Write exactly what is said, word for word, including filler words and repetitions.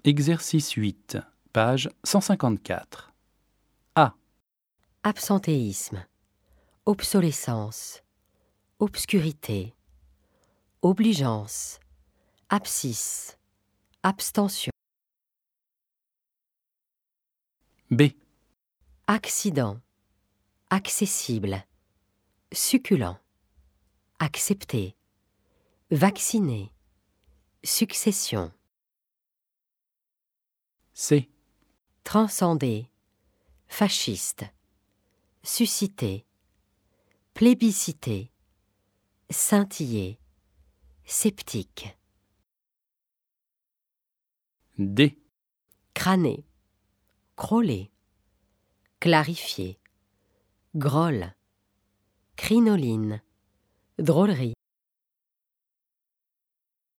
Exercice huit, page cent cinquante-quatre. A. Absentéisme, obsolescence, obscurité, obligeance, abscisse, abstention. B. Accident, accessible, succulent, accepter, vacciner, succession. C. Transcender, fasciste, susciter, plébisciter, scintiller, sceptique. D. Crâner, crôler, clarifier, grolle, crinoline, drôlerie.